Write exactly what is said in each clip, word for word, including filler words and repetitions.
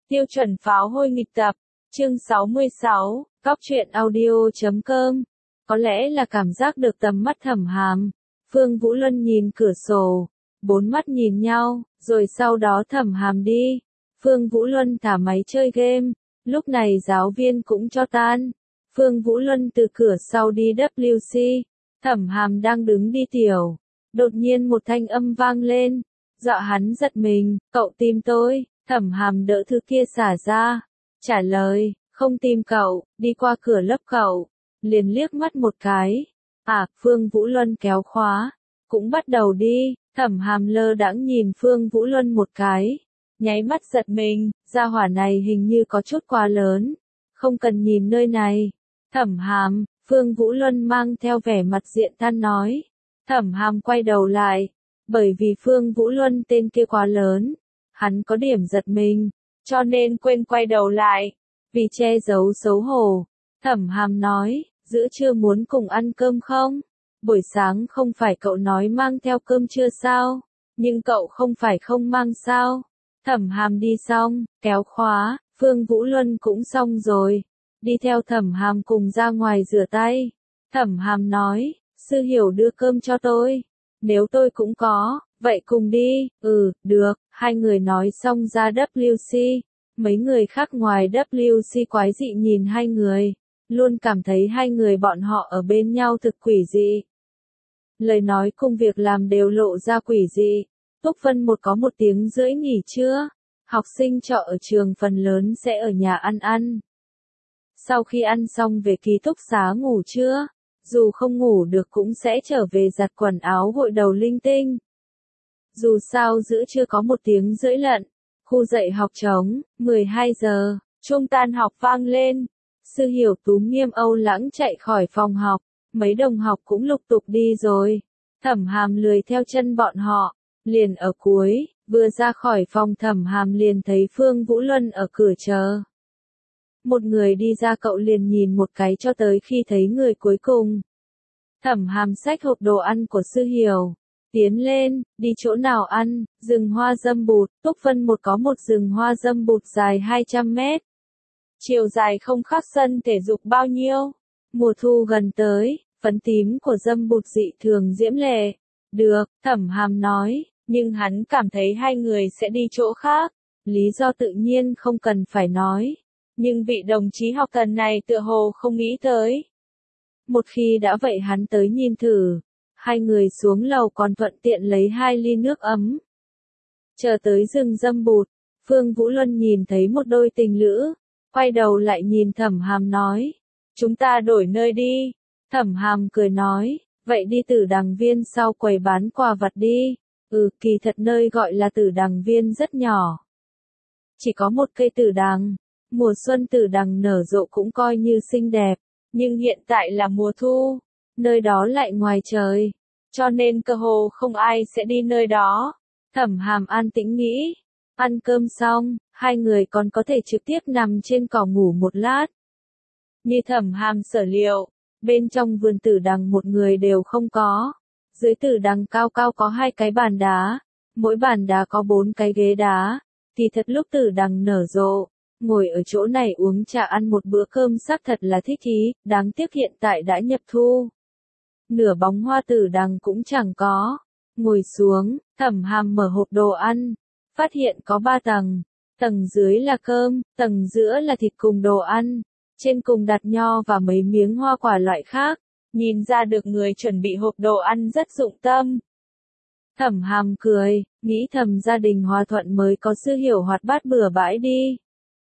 Tiêu chuẩn pháo hôi nghịch tập, chương sáu mươi sáu, Cóc truyện audio chấm com. Có lẽ là cảm giác được tầm mắt Thẩm Hàm, Phương Vũ Luân nhìn cửa sổ, bốn mắt nhìn nhau, rồi sau đó Thẩm Hàm đi. Phương Vũ Luân thả máy chơi game, lúc này giáo viên cũng cho tan. Phương Vũ Luân từ cửa sau đi W C, Thẩm Hàm đang đứng đi tiểu. Đột nhiên một thanh âm vang lên, dọa hắn giật mình, cậu tìm tôi. Thẩm Hàm đỡ thứ kia xả ra, trả lời, không tìm cậu, đi qua cửa lớp cậu, liền liếc mắt một cái. À, Phương Vũ Luân kéo khóa, cũng bắt đầu đi. Thẩm Hàm lơ đãng nhìn Phương Vũ Luân một cái, nháy mắt giật mình, gia hỏa này hình như có chút quá lớn, không cần nhìn nơi này. Thẩm Hàm, Phương Vũ Luân mang theo vẻ mặt diện than nói. Thẩm Hàm quay đầu lại, bởi vì Phương Vũ Luân tên kia quá lớn, hắn có điểm giật mình, cho nên quên quay đầu lại. Vì che giấu xấu hổ, Thẩm Hàm nói, giữa trưa muốn cùng ăn cơm không? Buổi sáng không phải cậu nói mang theo cơm trưa sao? Nhưng cậu không phải không mang sao? Thẩm Hàm đi xong, kéo khóa, Phương Vũ Luân cũng xong rồi. Đi theo Thẩm Hàm cùng ra ngoài rửa tay. Thẩm Hàm nói, sư hiểu đưa cơm cho tôi. Nếu tôi cũng có, vậy cùng đi. Ừ, được. Hai người nói xong ra W C. Mấy người khác ngoài W C quái dị nhìn hai người, luôn cảm thấy hai người bọn họ ở bên nhau thực quỷ dị. Lời nói cùng việc làm đều lộ ra quỷ dị. Túc Vân một có một tiếng rưỡi nghỉ trưa. Học sinh trọ ở trường phần lớn sẽ ở nhà ăn ăn. Sau khi ăn xong về ký túc xá ngủ trưa, dù không ngủ được cũng sẽ trở về giặt quần áo gội đầu linh tinh. Dù sao giữa trưa có một tiếng rưỡi lận. Khu dạy học trống, mười hai giờ, chuông tan học vang lên. Sư Hiểu túm nghiêm âu lãng chạy khỏi phòng học, mấy đồng học cũng lục tục đi rồi. Thẩm Hàm lười theo chân bọn họ, liền ở cuối, vừa ra khỏi phòng Thẩm Hàm liền thấy Phương Vũ Luân ở cửa chờ. Một người đi ra cậu liền nhìn một cái cho tới khi thấy người cuối cùng. Thẩm Hàm xách hộp đồ ăn của Sư Hiểu. Tiến lên, đi chỗ nào ăn, rừng hoa dâm bụt. Túc Vân một có một rừng hoa dâm bụt dài hai trăm mét. Chiều dài không khác sân thể dục bao nhiêu. Mùa thu gần tới, phấn tím của dâm bụt dị thường diễm lệ. Được, Thẩm Hàm nói, nhưng hắn cảm thấy hai người sẽ đi chỗ khác. Lý do tự nhiên không cần phải nói. Nhưng vị đồng chí học thần này tựa hồ không nghĩ tới. Một khi đã vậy hắn tới nhìn thử. Hai người xuống lầu còn thuận tiện lấy hai ly nước ấm. Chờ tới rừng dâm bụt, Phương Vũ Luân nhìn thấy một đôi tình lữ, quay đầu lại nhìn Thẩm Hàm nói, chúng ta đổi nơi đi. Thẩm Hàm cười nói, vậy đi Tử Đằng Viên sau quầy bán quà vặt đi. Ừ, kỳ thật nơi gọi là Tử Đằng Viên rất nhỏ. Chỉ có một cây tử đằng, mùa xuân tử đằng nở rộ cũng coi như xinh đẹp, nhưng hiện tại là mùa thu. Nơi đó lại ngoài trời, cho nên cơ hồ không ai sẽ đi nơi đó. Thẩm Hàm an tĩnh nghĩ, ăn cơm xong, hai người còn có thể trực tiếp nằm trên cỏ ngủ một lát. Như Thẩm Hàm sở liệu, bên trong vườn tử đằng một người đều không có. Dưới tử đằng cao cao có hai cái bàn đá, mỗi bàn đá có bốn cái ghế đá. Thì thật lúc tử đằng nở rộ, ngồi ở chỗ này uống trà ăn một bữa cơm xác thật là thích ý, đáng tiếc hiện tại đã nhập thu. Nửa bóng hoa tử đằng cũng chẳng có. Ngồi xuống, Thẩm Hàm mở hộp đồ ăn, phát hiện có ba tầng. Tầng dưới là cơm, tầng giữa là thịt cùng đồ ăn. Trên cùng đặt nho và mấy miếng hoa quả loại khác. Nhìn ra được người chuẩn bị hộp đồ ăn rất dụng tâm. Thẩm Hàm cười, nghĩ thầm gia đình hòa thuận mới có Sư Hiểu hoạt bát bừa bãi đi.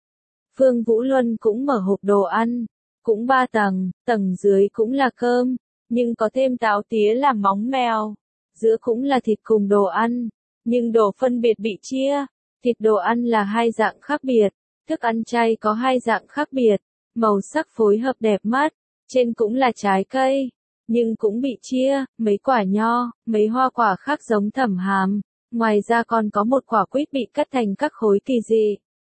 Phương Vũ Luân cũng mở hộp đồ ăn, cũng ba tầng, tầng dưới cũng là cơm. Nhưng có thêm táo tía làm móng mèo. Giữa cũng là thịt cùng đồ ăn. Nhưng đồ phân biệt bị chia. Thịt đồ ăn là hai dạng khác biệt. Thức ăn chay có hai dạng khác biệt. Màu sắc phối hợp đẹp mắt. Trên cũng là trái cây. Nhưng cũng bị chia. Mấy quả nho, mấy hoa quả khác giống Thẩm Hàm. Ngoài ra còn có một quả quýt bị cắt thành các khối kỳ dị.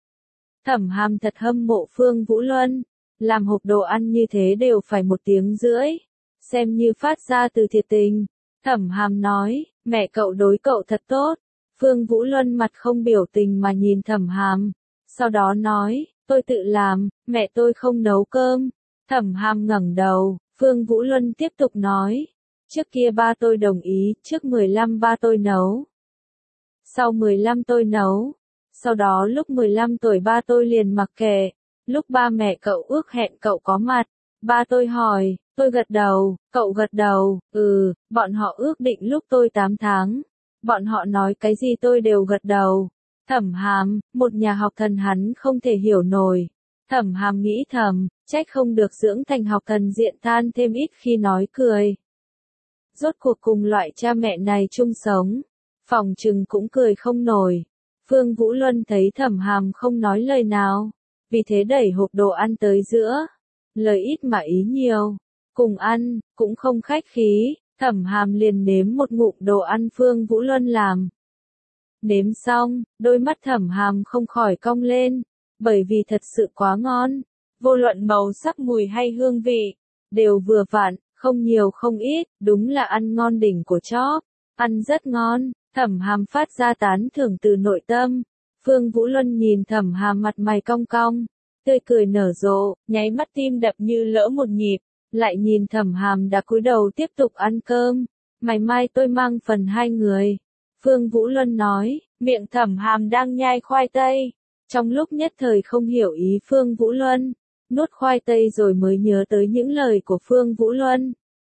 Thẩm Hàm thật hâm mộ Phương Vũ Luân. Làm hộp đồ ăn như thế đều phải một tiếng rưỡi. Xem như phát ra từ thiệt tình. Thẩm Hàm nói, mẹ cậu đối cậu thật tốt. Phương Vũ Luân mặt không biểu tình mà nhìn Thẩm Hàm. Sau đó nói, tôi tự làm, mẹ tôi không nấu cơm. Thẩm Hàm ngẩng đầu, Phương Vũ Luân tiếp tục nói, trước kia ba tôi đồng ý, trước mười lăm ba tôi nấu. Sau mười lăm tôi nấu. Sau đó lúc mười lăm tuổi ba tôi liền mặc kệ. Lúc ba mẹ cậu ước hẹn cậu có mặt. Ba tôi hỏi, tôi gật đầu, cậu gật đầu, ừ, bọn họ ước định lúc tôi tám tháng. Bọn họ nói cái gì tôi đều gật đầu. Thẩm Hàm, một nhà học thần hắn không thể hiểu nổi. Thẩm Hàm nghĩ thầm, trách không được dưỡng thành học thần diện than thêm ít khi nói cười. Rốt cuộc cùng loại cha mẹ này chung sống. Phòng trừng cũng cười không nổi. Phương Vũ Luân thấy Thẩm Hàm không nói lời nào. Vì thế đẩy hộp đồ ăn tới giữa. Lời ít mà ý nhiều. Cùng ăn, cũng không khách khí. Thẩm Hàm liền nếm một ngụm đồ ăn Phương Vũ Luân làm. Nếm xong, đôi mắt Thẩm Hàm không khỏi cong lên. Bởi vì thật sự quá ngon. Vô luận màu sắc mùi hay hương vị. Đều vừa vặn, không nhiều không ít. Đúng là ăn ngon đỉnh của chóp. Ăn rất ngon. Thẩm Hàm phát ra tán thưởng từ nội tâm. Phương Vũ Luân nhìn Thẩm Hàm mặt mày cong cong. Tươi cười nở rộ, nháy mắt tim đập như lỡ một nhịp. Lại nhìn Thẩm Hàm đã cúi đầu tiếp tục ăn cơm. Ngày mai tôi mang phần hai người. Phương Vũ Luân nói, miệng Thẩm Hàm đang nhai khoai tây. Trong lúc nhất thời không hiểu ý Phương Vũ Luân. Nuốt khoai tây rồi mới nhớ tới những lời của Phương Vũ Luân.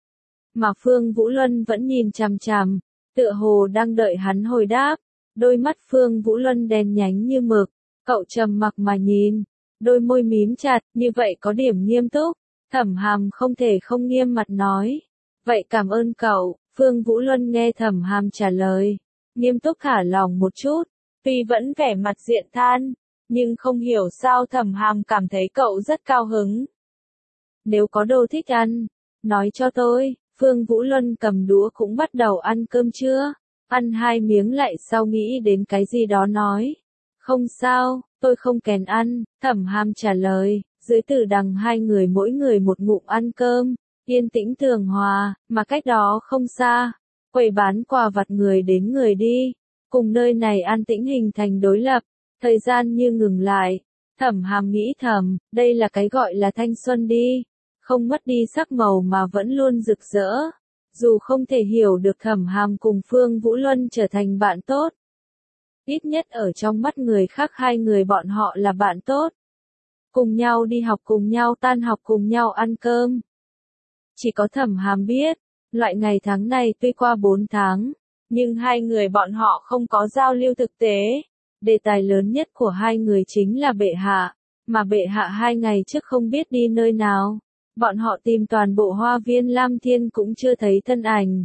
Mà Phương Vũ Luân vẫn nhìn chằm chằm. Tựa hồ đang đợi hắn hồi đáp. Đôi mắt Phương Vũ Luân đen nhánh như mực. Cậu trầm mặc mà nhìn. Đôi môi mím chặt, như vậy có điểm nghiêm túc. Thẩm Hàm không thể không nghiêm mặt nói. Vậy cảm ơn cậu. Phương Vũ Luân nghe Thẩm Hàm trả lời. Nghiêm túc thả lòng một chút. Tuy vẫn vẻ mặt diện than. Nhưng không hiểu sao Thẩm Hàm cảm thấy cậu rất cao hứng. Nếu có đồ thích ăn, nói cho tôi. Phương Vũ Luân cầm đũa cũng bắt đầu ăn cơm trưa. Ăn hai miếng lại sau nghĩ đến cái gì đó nói. Không sao, tôi không kén ăn. Thẩm Hàm trả lời. Dưới tử đằng hai người mỗi người một ngụm ăn cơm. Yên tĩnh tường hòa, mà cách đó không xa. Quầy bán quà vặt người đến người đi. Cùng nơi này an tĩnh hình thành đối lập. Thời gian như ngừng lại. Thẩm Hàm nghĩ thầm, đây là cái gọi là thanh xuân đi. Không mất đi sắc màu mà vẫn luôn rực rỡ. Dù không thể hiểu được Thẩm Hàm cùng Phương Vũ Luân trở thành bạn tốt. Ít nhất ở trong mắt người khác hai người bọn họ là bạn tốt. Cùng nhau đi học, cùng nhau tan học, cùng nhau ăn cơm. Chỉ có Thẩm Hàm biết, loại ngày tháng này tuy qua bốn tháng, nhưng hai người bọn họ không có giao lưu thực tế. Đề tài lớn nhất của hai người chính là bệ hạ, mà bệ hạ hai ngày trước không biết đi nơi nào. Bọn họ tìm toàn bộ hoa viên Lam Thiên cũng chưa thấy thân ảnh.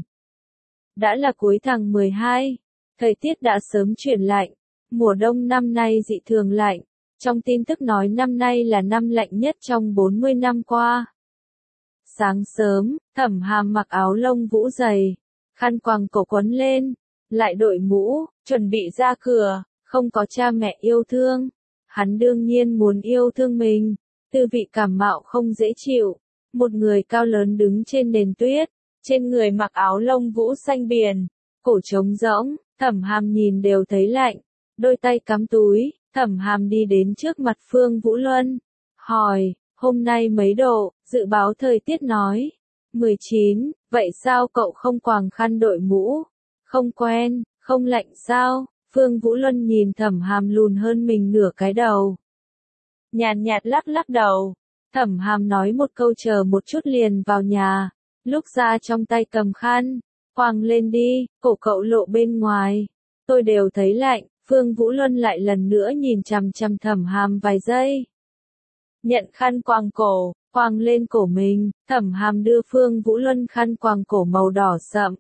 Đã là cuối tháng mười hai, thời tiết đã sớm chuyển lạnh, mùa đông năm nay dị thường lạnh. Trong tin tức nói năm nay là năm lạnh nhất trong bốn mươi năm qua. Sáng sớm, Thẩm Hàm mặc áo lông vũ dày, khăn quàng cổ quấn lên, lại đội mũ, chuẩn bị ra cửa, không có cha mẹ yêu thương. Hắn đương nhiên muốn yêu thương mình, tư vị cảm mạo không dễ chịu. Một người cao lớn đứng trên nền tuyết, trên người mặc áo lông vũ xanh biển, cổ trống rỗng, Thẩm Hàm nhìn đều thấy lạnh, đôi tay cắm túi. Thẩm Hàm đi đến trước mặt Phương Vũ Luân, hỏi, hôm nay mấy độ, dự báo thời tiết nói, mười chín, vậy sao cậu không quàng khăn đội mũ? Không quen, không lạnh sao? Phương Vũ Luân nhìn Thẩm Hàm lùn hơn mình nửa cái đầu. Nhàn nhạt lắc lắc đầu. Thẩm Hàm nói một câu chờ một chút liền vào nhà, lúc ra trong tay cầm khăn, quàng lên đi, cổ cậu lộ bên ngoài. Tôi đều thấy lạnh. Phương Vũ Luân lại lần nữa nhìn chằm chằm Thẩm Hàm vài giây. Nhận khăn quàng cổ, quàng lên cổ mình, Thẩm Hàm đưa Phương Vũ Luân khăn quàng cổ màu đỏ sậm.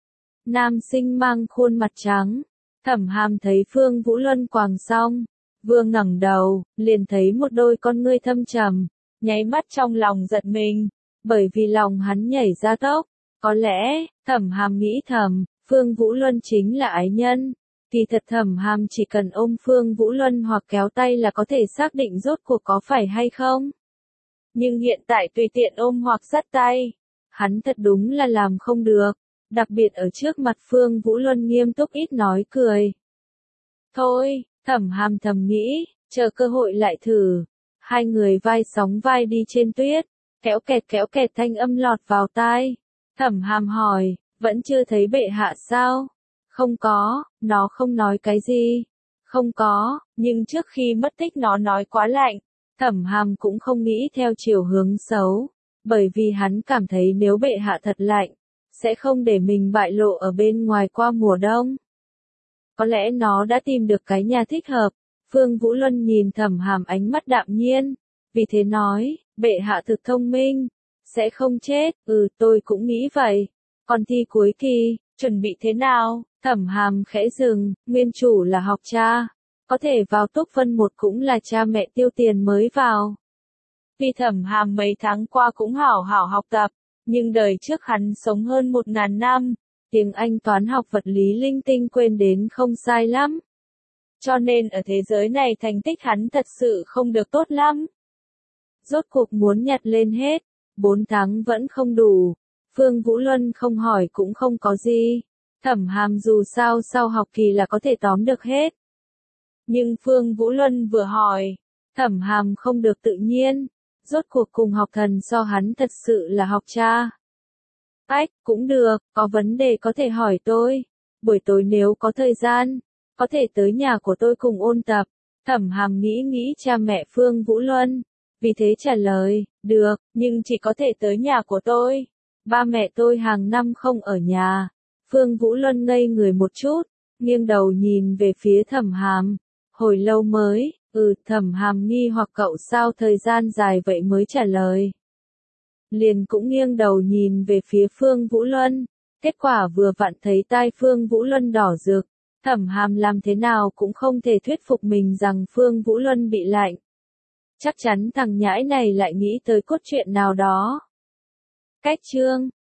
Nam sinh mang khuôn mặt trắng. Thẩm Hàm thấy Phương Vũ Luân quàng xong, vừa ngẩng đầu, liền thấy một đôi con ngươi thâm trầm, nháy mắt trong lòng giật mình, bởi vì lòng hắn nhảy ra tốc. Có lẽ, Thẩm Hàm nghĩ thầm, Phương Vũ Luân chính là ái nhân. Kỳ thật Thẩm Hàm chỉ cần ôm Phương Vũ Luân hoặc kéo tay là có thể xác định rốt cuộc có phải hay không. Nhưng hiện tại tùy tiện ôm hoặc dắt tay, hắn thật đúng là làm không được, đặc biệt ở trước mặt Phương Vũ Luân nghiêm túc ít nói cười. Thôi, Thẩm Hàm thầm nghĩ, chờ cơ hội lại thử. Hai người vai sóng vai đi trên tuyết, kéo kẹt kéo kẹt thanh âm lọt vào tai. Thẩm Hàm hỏi, vẫn chưa thấy bệ hạ sao? Không có, nó không nói cái gì. Không có, nhưng trước khi mất tích nó nói quá lạnh. Thẩm Hàm cũng không nghĩ theo chiều hướng xấu, bởi vì hắn cảm thấy nếu bệ hạ thật lạnh, sẽ không để mình bại lộ ở bên ngoài qua mùa đông. Có lẽ nó đã tìm được cái nhà thích hợp. Phương Vũ Luân nhìn Thẩm Hàm ánh mắt đạm nhiên, vì thế nói, bệ hạ thực thông minh, sẽ không chết. Ừ, tôi cũng nghĩ vậy. Còn thi cuối kỳ, chuẩn bị thế nào? Thẩm Hàm khẽ dừng, nguyên chủ là học cha, có thể vào top phân một cũng là cha mẹ tiêu tiền mới vào. Vì Thẩm Hàm mấy tháng qua cũng hảo hảo học tập, nhưng đời trước hắn sống hơn một ngàn năm, tiếng Anh toán học vật lý linh tinh quên đến không sai lắm. Cho nên ở thế giới này thành tích hắn thật sự không được tốt lắm. Rốt cuộc muốn nhặt lên hết, bốn tháng vẫn không đủ. Phương Vũ Luân không hỏi cũng không có gì. Thẩm Hàm dù sao sau học kỳ là có thể tóm được hết. Nhưng Phương Vũ Luân vừa hỏi, Thẩm Hàm không được tự nhiên. Rốt cuộc cùng học thần so hắn thật sự là học cha. Ách, cũng được, có vấn đề có thể hỏi tôi. Buổi tối nếu có thời gian, có thể tới nhà của tôi cùng ôn tập. Thẩm Hàm nghĩ nghĩ cha mẹ Phương Vũ Luân, vì thế trả lời, được, nhưng chỉ có thể tới nhà của tôi. Ba mẹ tôi hàng năm không ở nhà. Phương Vũ Luân ngây người một chút, nghiêng đầu nhìn về phía Thẩm Hàm. Hồi lâu mới, ừ, Thẩm Hàm nghi hoặc cậu sao thời gian dài vậy mới trả lời. Liền cũng nghiêng đầu nhìn về phía Phương Vũ Luân, kết quả vừa vặn thấy tai Phương Vũ Luân đỏ rực. Thẩm Hàm làm thế nào cũng không thể thuyết phục mình rằng Phương Vũ Luân bị lạnh. Chắc chắn thằng nhãi này lại nghĩ tới cốt truyện nào đó. Cách chương